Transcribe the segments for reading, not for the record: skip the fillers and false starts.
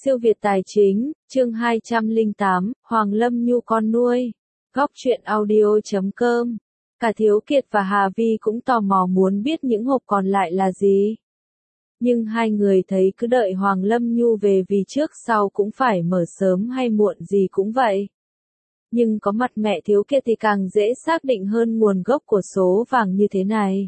Siêu Việt Tài Chính, chương 208, Hoàng Lâm Nhu con nuôi. Góc truyện audio.com. Cả Thiếu Kiệt và Hà Vi cũng tò mò muốn biết những hộp còn lại là gì. Nhưng hai người thấy cứ đợi Hoàng Lâm Nhu về vì trước sau cũng phải mở sớm hay muộn gì cũng vậy. Nhưng có mặt mẹ Thiếu Kiệt thì càng dễ xác định hơn nguồn gốc của số vàng như thế này.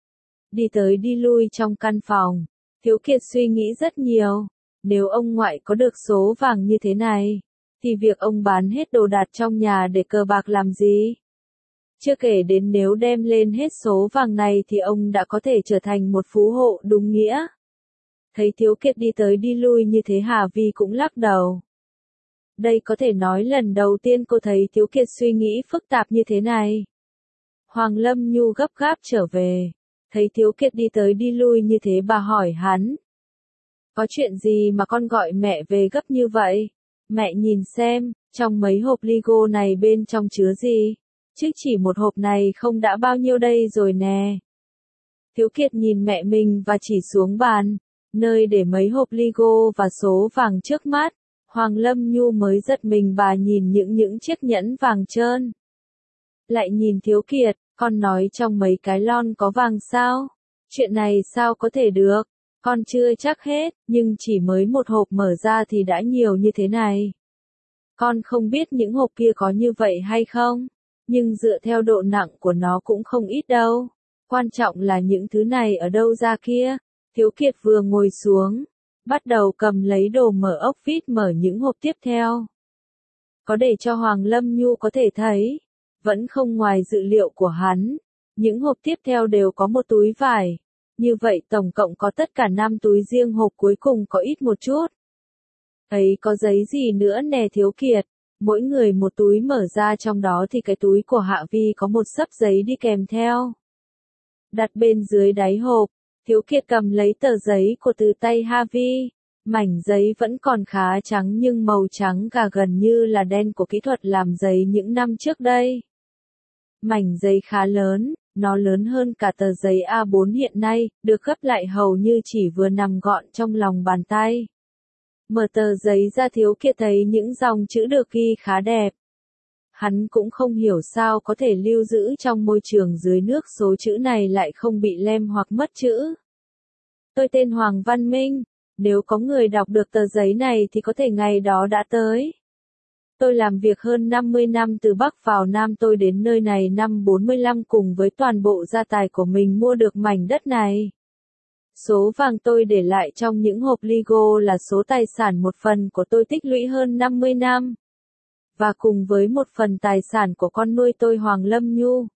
Đi tới đi lui trong căn phòng, Thiếu Kiệt suy nghĩ rất nhiều. Nếu ông ngoại có được số vàng như thế này, thì việc ông bán hết đồ đạc trong nhà để cờ bạc làm gì? Chưa kể đến nếu đem lên hết số vàng này thì ông đã có thể trở thành một phú hộ đúng nghĩa. Thấy Thiếu Kiệt đi tới đi lui như thế Hà Vi cũng lắc đầu. Đây có thể nói lần đầu tiên cô thấy Thiếu Kiệt suy nghĩ phức tạp như thế này. Hoàng Lâm Nhu gấp gáp trở về. Thấy Thiếu Kiệt đi tới đi lui như thế bà hỏi hắn. Có chuyện gì mà con gọi mẹ về gấp như vậy? Mẹ nhìn xem, trong mấy hộp Lego này bên trong chứa gì? Chứ chỉ một hộp này không đã bao nhiêu đây rồi nè. Thiếu Kiệt nhìn mẹ mình và chỉ xuống bàn, nơi để mấy hộp Lego và số vàng trước mắt. Hoàng Lâm Nhu mới giật mình bà nhìn những chiếc nhẫn vàng trơn. Lại nhìn Thiếu Kiệt, con nói trong mấy cái lon có vàng sao? Chuyện này sao có thể được? Con chưa chắc hết, nhưng chỉ mới một hộp mở ra thì đã nhiều như thế này. Con không biết những hộp kia có như vậy hay không, nhưng dựa theo độ nặng của nó cũng không ít đâu. Quan trọng là những thứ này ở đâu ra kia. Thiếu Kiệt vừa ngồi xuống, bắt đầu cầm lấy đồ mở ốc vít mở những hộp tiếp theo. Có để cho Hoàng Lâm Nhu có thể thấy, vẫn không ngoài dự liệu của hắn. Những hộp tiếp theo đều có một túi vải. Như vậy tổng cộng có tất cả 5 túi riêng hộp cuối cùng có ít một chút. Ấy có giấy gì nữa nè Thiếu Kiệt, mỗi người một túi mở ra trong đó thì cái túi của Hạ Vi có một xấp giấy đi kèm theo. Đặt bên dưới đáy hộp, Thiếu Kiệt cầm lấy tờ giấy của từ tay Hà Vi. Mảnh giấy vẫn còn khá trắng nhưng màu trắng gà gần như là đen của kỹ thuật làm giấy những năm trước đây. Mảnh giấy khá lớn. Nó lớn hơn cả tờ giấy A4 hiện nay, được gấp lại hầu như chỉ vừa nằm gọn trong lòng bàn tay. Mở tờ giấy ra Thiếu Kiệt thấy những dòng chữ được ghi khá đẹp. Hắn cũng không hiểu sao có thể lưu giữ trong môi trường dưới nước số chữ này lại không bị lem hoặc mất chữ. Tôi tên Hoàng Văn Minh, nếu có người đọc được tờ giấy này thì có thể ngày đó đã tới. Tôi làm việc hơn 50 năm từ Bắc vào Nam, tôi đến nơi này năm 45 cùng với toàn bộ gia tài của mình mua được mảnh đất này. Số vàng tôi để lại trong những hộp Lego là số tài sản một phần của tôi tích lũy hơn 50 năm. Và cùng với một phần tài sản của con nuôi tôi Hoàng Lâm Nhu.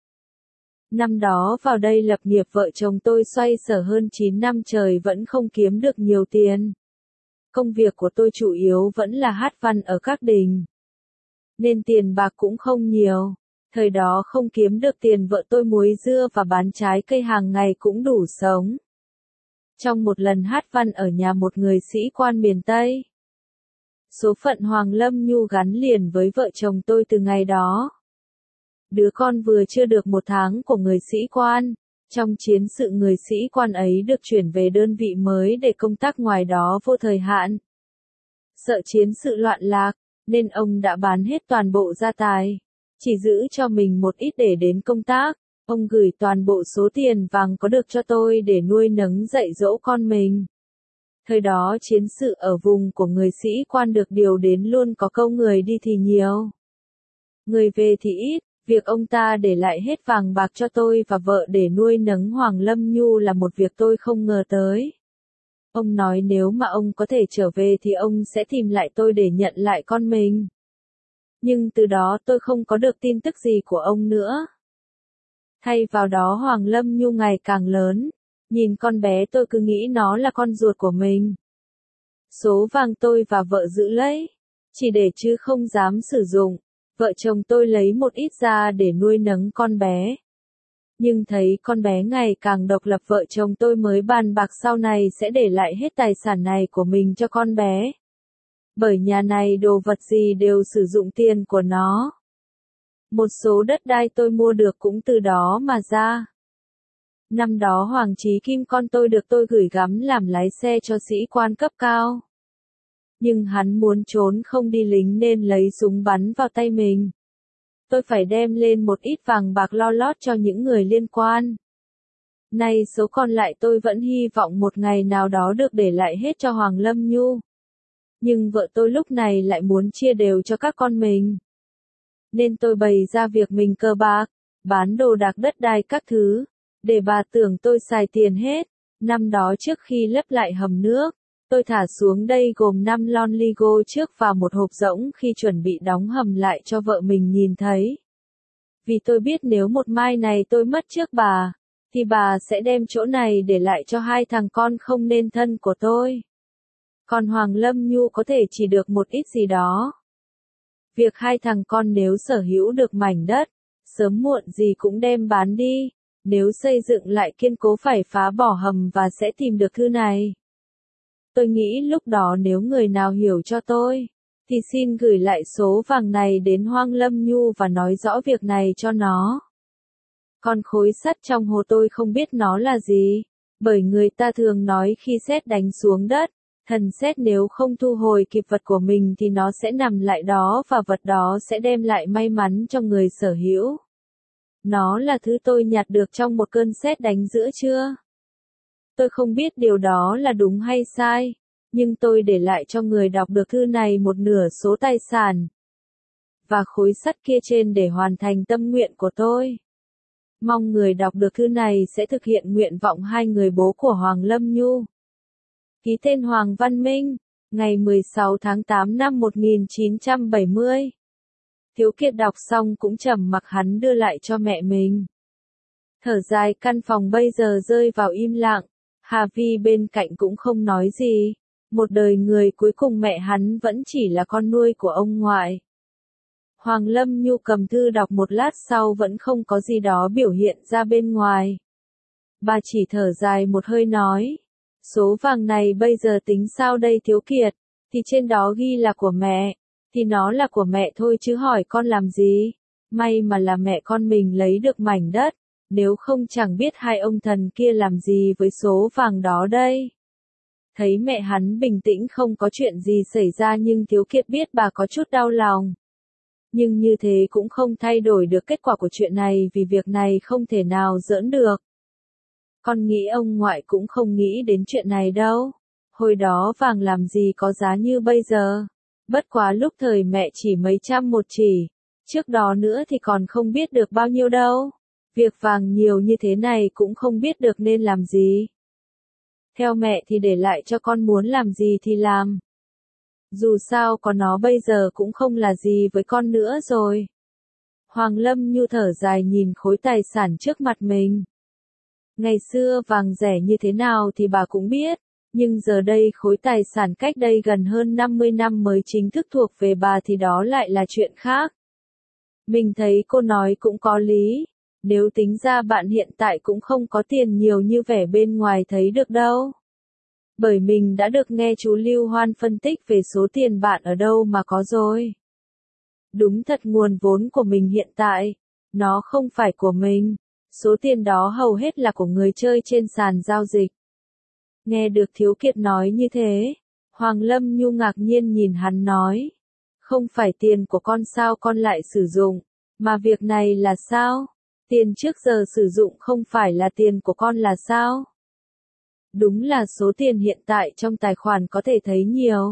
Năm đó vào đây lập nghiệp vợ chồng tôi xoay sở hơn 9 năm trời vẫn không kiếm được nhiều tiền. Công việc của tôi chủ yếu vẫn là hát văn ở các đình. Nên tiền bạc cũng không nhiều. Thời đó không kiếm được tiền vợ tôi muối dưa và bán trái cây hàng ngày cũng đủ sống. Trong một lần hát văn ở nhà một người sĩ quan miền Tây. Số phận Hoàng Lâm Nhu gắn liền với vợ chồng tôi từ ngày đó. Đứa con vừa chưa được 1 tháng của người sĩ quan. Trong chiến sự người sĩ quan ấy được chuyển về đơn vị mới để công tác ngoài đó vô thời hạn. Sợ chiến sự loạn lạc, nên ông đã bán hết toàn bộ gia tài, chỉ giữ cho mình một ít để đến công tác. Ông gửi toàn bộ số tiền vàng có được cho tôi để nuôi nấng dạy dỗ con mình. Thời đó chiến sự ở vùng của người sĩ quan được điều đến luôn có câu người đi thì nhiều. Người về thì ít, việc ông ta để lại hết vàng bạc cho tôi và vợ để nuôi nấng Hoàng Lâm Nhu là một việc tôi không ngờ tới. Ông nói nếu mà ông có thể trở về thì ông sẽ tìm lại tôi để nhận lại con mình. Nhưng từ đó tôi không có được tin tức gì của ông nữa. Thay vào đó Hoàng Lâm Nhu ngày càng lớn. Nhìn con bé tôi cứ nghĩ nó là con ruột của mình. Số vàng tôi và vợ giữ lấy. Chỉ để chứ không dám sử dụng. Vợ chồng tôi lấy một ít ra để nuôi nấng con bé. Nhưng thấy con bé ngày càng độc lập vợ chồng tôi mới bàn bạc sau này sẽ để lại hết tài sản này của mình cho con bé. Bởi nhà này đồ vật gì đều sử dụng tiền của nó. Một số đất đai tôi mua được cũng từ đó mà ra. Năm đó Hoàng Chí Kim con tôi được tôi gửi gắm làm lái xe cho sĩ quan cấp cao. Nhưng hắn muốn trốn không đi lính nên lấy súng bắn vào tay mình. Tôi phải đem lên một ít vàng bạc lo lót cho những người liên quan. Nay số còn lại tôi vẫn hy vọng một ngày nào đó được để lại hết cho Hoàng Lâm Nhu. Nhưng vợ tôi lúc này lại muốn chia đều cho các con mình. Nên tôi bày ra việc mình cờ bạc, bán đồ đạc đất đai các thứ, để bà tưởng tôi xài tiền hết. Năm đó trước khi lấp lại hầm nước, tôi thả xuống đây gồm 5 lon Ligo trước và một hộp rỗng khi chuẩn bị đóng hầm lại cho vợ mình nhìn thấy. Vì tôi biết nếu một mai này tôi mất trước bà, thì bà sẽ đem chỗ này để lại cho 2 thằng con không nên thân của tôi. Còn Hoàng Lâm Nhu có thể chỉ được một ít gì đó. Việc 2 thằng con nếu sở hữu được mảnh đất, sớm muộn gì cũng đem bán đi, nếu xây dựng lại kiên cố phải phá bỏ hầm và sẽ tìm được thư này. Tôi nghĩ lúc đó nếu người nào hiểu cho tôi, thì xin gửi lại số vàng này đến Hoàng Lâm Nhu và nói rõ việc này cho nó. Còn khối sắt trong hồ tôi không biết nó là gì, bởi người ta thường nói khi sét đánh xuống đất, thần sét nếu không thu hồi kịp vật của mình thì nó sẽ nằm lại đó và vật đó sẽ đem lại may mắn cho người sở hữu. Nó là thứ tôi nhặt được trong một cơn sét đánh giữa trưa. Tôi không biết điều đó là đúng hay sai, nhưng tôi để lại cho người đọc được thư này một nửa số tài sản và khối sắt kia trên để hoàn thành tâm nguyện của tôi. Mong người đọc được thư này sẽ thực hiện nguyện vọng 2 người bố của Hoàng Lâm Nhu. Ký tên Hoàng Văn Minh, ngày 16 tháng 8 năm 1970. Thiếu Kiệt đọc xong cũng trầm mặc, hắn đưa lại cho mẹ mình. Thở dài, căn phòng bây giờ rơi vào im lặng, Hà Vi bên cạnh cũng không nói gì. Một đời người cuối cùng mẹ hắn vẫn chỉ là con nuôi của ông ngoại. Hoàng Lâm Nhu cầm thư đọc một lát sau vẫn không có gì đó biểu hiện ra bên ngoài. Bà chỉ thở dài một hơi nói. Số vàng này bây giờ tính sao đây Thiếu Kiệt, thì trên đó ghi là của mẹ, thì nó là của mẹ thôi chứ hỏi con làm gì. May mà là mẹ con mình lấy được mảnh đất, nếu không chẳng biết 2 ông thần kia làm gì với số vàng đó đây. Thấy mẹ hắn bình tĩnh không có chuyện gì xảy ra nhưng Thiếu Kiệt biết bà có chút đau lòng. Nhưng như thế cũng không thay đổi được kết quả của chuyện này vì việc này không thể nào giỡn được. Con nghĩ ông ngoại cũng không nghĩ đến chuyện này đâu. Hồi đó vàng làm gì có giá như bây giờ. Bất quá lúc thời mẹ chỉ mấy trăm một chỉ. Trước đó nữa thì còn không biết được bao nhiêu đâu. Việc vàng nhiều như thế này cũng không biết được nên làm gì. Theo mẹ thì để lại cho con muốn làm gì thì làm. Dù sao có nó bây giờ cũng không là gì với con nữa rồi. Hoàng Lâm Nhu thở dài nhìn khối tài sản trước mặt mình. Ngày xưa vàng rẻ như thế nào thì bà cũng biết, nhưng giờ đây khối tài sản cách đây gần hơn 50 năm mới chính thức thuộc về bà thì đó lại là chuyện khác. Mình thấy cô nói cũng có lý, nếu tính ra bạn hiện tại cũng không có tiền nhiều như vẻ bên ngoài thấy được đâu. Bởi mình đã được nghe chú Lưu Hoan phân tích về số tiền bạn ở đâu mà có rồi. Đúng thật nguồn vốn của mình hiện tại, nó không phải của mình. Số tiền đó hầu hết là của người chơi trên sàn giao dịch. Nghe được Thiếu Kiệt nói như thế, Hoàng Lâm Nhu ngạc nhiên nhìn hắn nói. Không phải tiền của con sao con lại sử dụng, mà việc này là sao? Tiền trước giờ sử dụng không phải là tiền của con là sao? Đúng là số tiền hiện tại trong tài khoản có thể thấy nhiều.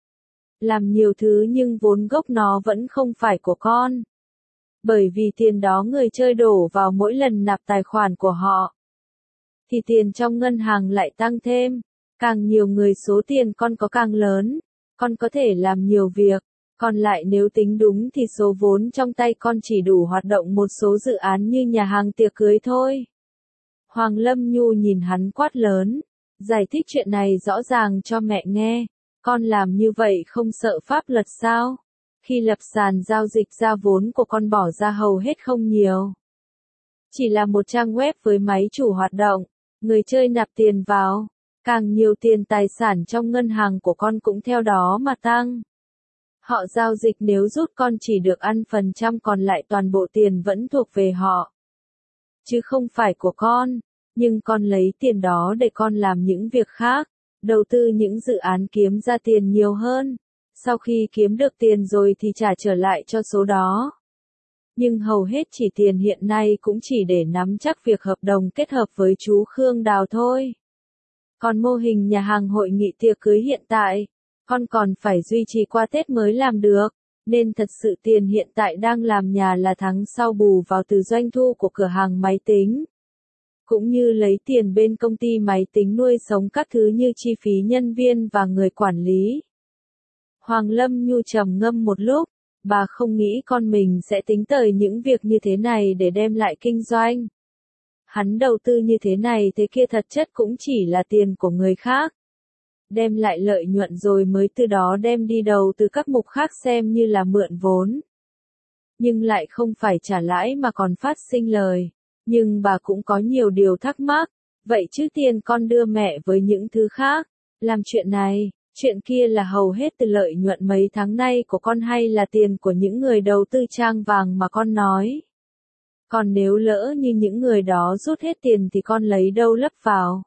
Làm nhiều thứ nhưng vốn gốc nó vẫn không phải của con. Bởi vì tiền đó người chơi đổ vào mỗi lần nạp tài khoản của họ. Thì tiền trong ngân hàng lại tăng thêm. Càng nhiều người số tiền con có càng lớn. Con có thể làm nhiều việc. Còn lại nếu tính đúng thì số vốn trong tay con chỉ đủ hoạt động một số dự án như nhà hàng tiệc cưới thôi. Hoàng Lâm Nhu nhìn hắn quát lớn. Giải thích chuyện này rõ ràng cho mẹ nghe. Con làm như vậy không sợ pháp luật sao? Khi lập sàn giao dịch ra vốn của con bỏ ra hầu hết không nhiều. Chỉ là một trang web với máy chủ hoạt động, người chơi nạp tiền vào, càng nhiều tiền tài sản trong ngân hàng của con cũng theo đó mà tăng. Họ giao dịch nếu rút con chỉ được ăn phần trăm còn lại toàn bộ tiền vẫn thuộc về họ. Chứ không phải của con, nhưng con lấy tiền đó để con làm những việc khác. đầu tư những dự án kiếm ra tiền nhiều hơn. Sau khi kiếm được tiền rồi thì trả trở lại cho số đó. Nhưng hầu hết chỉ tiền hiện nay cũng chỉ để nắm chắc việc hợp đồng kết hợp với chú Khương Đào thôi. Còn mô hình nhà hàng hội nghị tiệc cưới hiện tại, con còn phải duy trì qua Tết mới làm được, nên thật sự tiền hiện tại đang làm nhà là tháng sau bù vào từ doanh thu của cửa hàng máy tính. Cũng như lấy tiền bên công ty máy tính nuôi sống các thứ như chi phí nhân viên và người quản lý. Hoàng Lâm Nhu trầm ngâm một lúc, bà không nghĩ con mình sẽ tính tới những việc như thế này để đem lại kinh doanh. Hắn đầu tư như thế này thế kia thật chất cũng chỉ là tiền của người khác. Đem lại lợi nhuận rồi mới từ đó đem đi đầu từ các mục khác xem như là mượn vốn. Nhưng lại không phải trả lãi mà còn phát sinh lời. Nhưng bà cũng có nhiều điều thắc mắc. Vậy chứ tiền con đưa mẹ với những thứ khác, làm chuyện này, chuyện kia là hầu hết từ lợi nhuận mấy tháng nay của con hay là tiền của những người đầu tư trang vàng mà con nói? Còn nếu lỡ như những người đó rút hết tiền thì con lấy đâu lấp vào?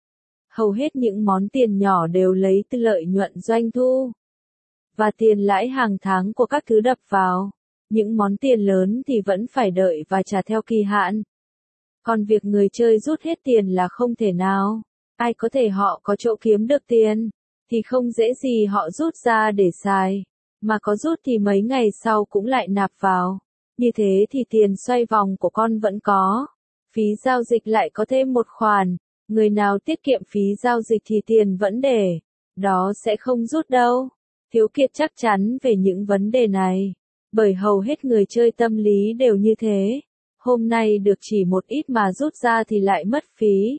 Hầu hết những món tiền nhỏ đều lấy từ lợi nhuận doanh thu và tiền lãi hàng tháng của các thứ đập vào. Những món tiền lớn thì vẫn phải đợi và trả theo kỳ hạn. Còn việc người chơi rút hết tiền là không thể nào. Ai có thể họ có chỗ kiếm được tiền, thì không dễ gì họ rút ra để xài. Mà có rút thì mấy ngày sau cũng lại nạp vào. Như thế thì tiền xoay vòng của con vẫn có. Phí giao dịch lại có thêm một khoản. Người nào tiết kiệm phí giao dịch thì tiền vẫn để. Đó sẽ không rút đâu. Thiếu Kiệt chắc chắn về những vấn đề này. Bởi hầu hết người chơi tâm lý đều như thế. Hôm nay được chỉ một ít mà rút ra thì lại mất phí.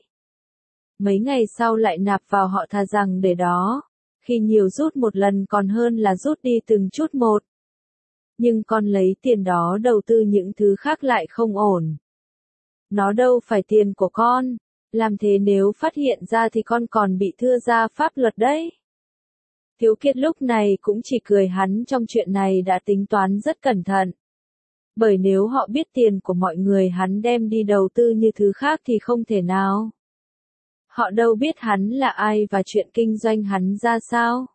Mấy ngày sau lại nạp vào họ thà rằng để đó. Khi nhiều rút một lần còn hơn là rút đi từng chút một. Nhưng con lấy tiền đó đầu tư những thứ khác lại không ổn. Nó đâu phải tiền của con. Làm thế nếu phát hiện ra thì con còn bị thưa ra pháp luật đấy. Thiếu Kiệt lúc này cũng chỉ cười, hắn trong chuyện này đã tính toán rất cẩn thận. Bởi nếu họ biết tiền của mọi người hắn đem đi đầu tư như thứ khác thì không thể nào. Họ đâu biết hắn là ai và chuyện kinh doanh hắn ra sao.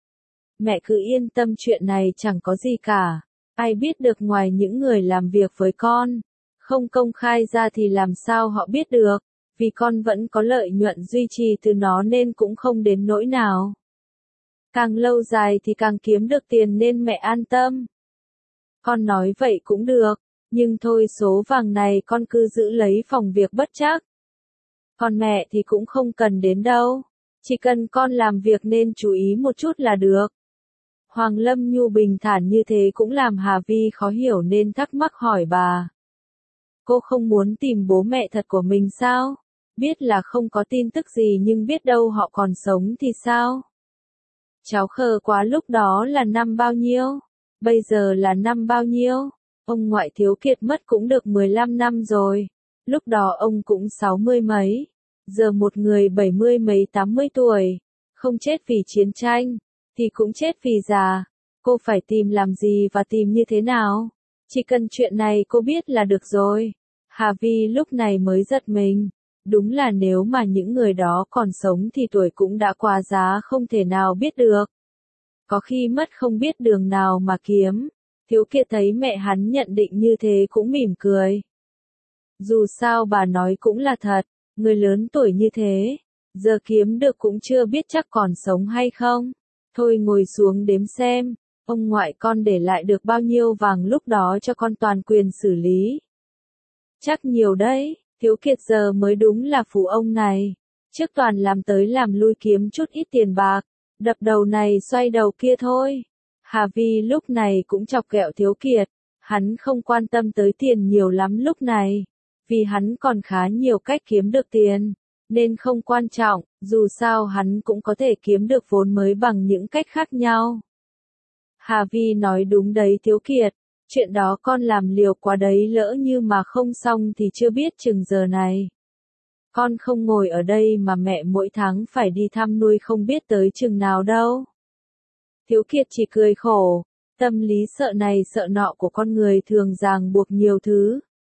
Mẹ cứ yên tâm, chuyện này chẳng có gì cả. Ai biết được ngoài những người làm việc với con. Không công khai ra thì làm sao họ biết được. Vì con vẫn có lợi nhuận duy trì từ nó nên cũng không đến nỗi nào. Càng lâu dài thì càng kiếm được tiền nên mẹ an tâm. Con nói vậy cũng được, nhưng thôi số vàng này con cứ giữ lấy phòng việc bất trắc. Còn mẹ thì cũng không cần đến đâu, chỉ cần con làm việc nên chú ý một chút là được. Hoàng Lâm Nhu bình thản như thế cũng làm Hà Vi khó hiểu nên thắc mắc hỏi bà. Cô không muốn tìm bố mẹ thật của mình sao? Biết là không có tin tức gì nhưng biết đâu họ còn sống thì sao? Cháu khờ quá, lúc đó là năm bao nhiêu? Bây giờ là năm bao nhiêu? Ông ngoại Thiếu Kiệt mất cũng được 15 năm rồi. Lúc đó ông cũng 60 mấy. Giờ một người 70 mấy 80 tuổi. Không chết vì chiến tranh, thì cũng chết vì già. Cô phải tìm làm gì và tìm như thế nào? Chỉ cần chuyện này cô biết là được rồi. Hà Vi lúc này mới giật mình. Đúng là nếu mà những người đó còn sống thì tuổi cũng đã quá giá không thể nào biết được. Có khi mất không biết đường nào mà kiếm. Thiếu Kiệt thấy mẹ hắn nhận định như thế cũng mỉm cười. Dù sao bà nói cũng là thật, người lớn tuổi như thế, giờ kiếm được cũng chưa biết chắc còn sống hay không. Thôi ngồi xuống đếm xem, ông ngoại con để lại được bao nhiêu vàng lúc đó cho con toàn quyền xử lý. Chắc nhiều đấy. Thiếu Kiệt giờ mới đúng là phú ông này. Trước toàn làm tới làm lui kiếm chút ít tiền bạc, đập đầu này xoay đầu kia thôi. Hà Vi lúc này cũng chọc ghẹo Thiếu Kiệt. Hắn không quan tâm tới tiền nhiều lắm lúc này. Vì hắn còn khá nhiều cách kiếm được tiền. Nên không quan trọng, dù sao hắn cũng có thể kiếm được vốn mới bằng những cách khác nhau. Hà Vi nói đúng đấy Thiếu Kiệt. Chuyện đó con làm liều quá đấy, lỡ như mà không xong thì chưa biết chừng giờ này. Con không ngồi ở đây mà mẹ mỗi tháng phải đi thăm nuôi không biết tới chừng nào đâu. Thiếu Kiệt chỉ cười khổ, tâm lý sợ này sợ nọ của con người thường ràng buộc nhiều thứ.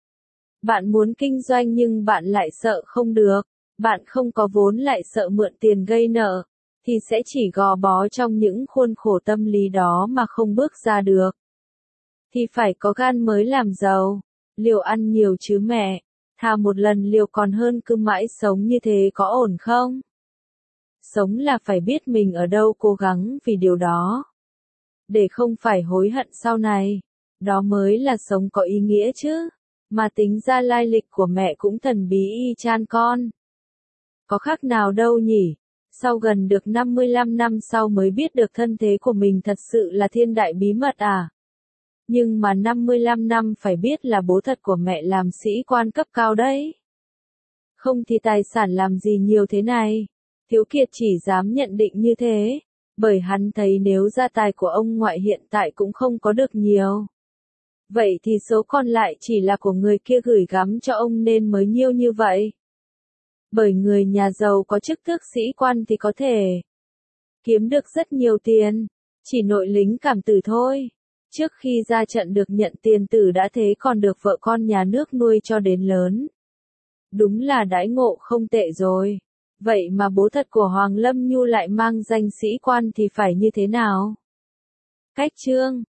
Bạn muốn kinh doanh nhưng bạn lại sợ không được, bạn không có vốn lại sợ mượn tiền gây nợ, thì sẽ chỉ gò bó trong những khuôn khổ tâm lý đó mà không bước ra được. Thì phải có gan mới làm giàu. Liều ăn nhiều chứ mẹ, thà một lần liều còn hơn cứ mãi sống như thế có ổn không? Sống là phải biết mình ở đâu cố gắng vì điều đó. Để không phải hối hận sau này. Đó mới là sống có ý nghĩa chứ. Mà tính ra lai lịch của mẹ cũng thần bí y chang con. Có khác nào đâu nhỉ? Sau gần được 55 năm sau mới biết được thân thế của mình thật sự là thiên đại bí mật à? Nhưng mà 55 năm phải biết là bố thật của mẹ làm sĩ quan cấp cao đấy. Không thì tài sản làm gì nhiều thế này. Thiếu Kiệt chỉ dám nhận định như thế, bởi hắn thấy nếu gia tài của ông ngoại hiện tại cũng không có được nhiều. Vậy thì số còn lại chỉ là của người kia gửi gắm cho ông nên mới nhiêu như vậy. Bởi người nhà giàu có chức tước sĩ quan thì có thể kiếm được rất nhiều tiền, chỉ nội lính cảm tử thôi. Trước khi ra trận được nhận tiền tử đã thế còn được vợ con nhà nước nuôi cho đến lớn. Đúng là đãi ngộ không tệ rồi. Vậy mà bố thật của Hoàng Lâm Nhu lại mang danh sĩ quan thì phải như thế nào? Cách chương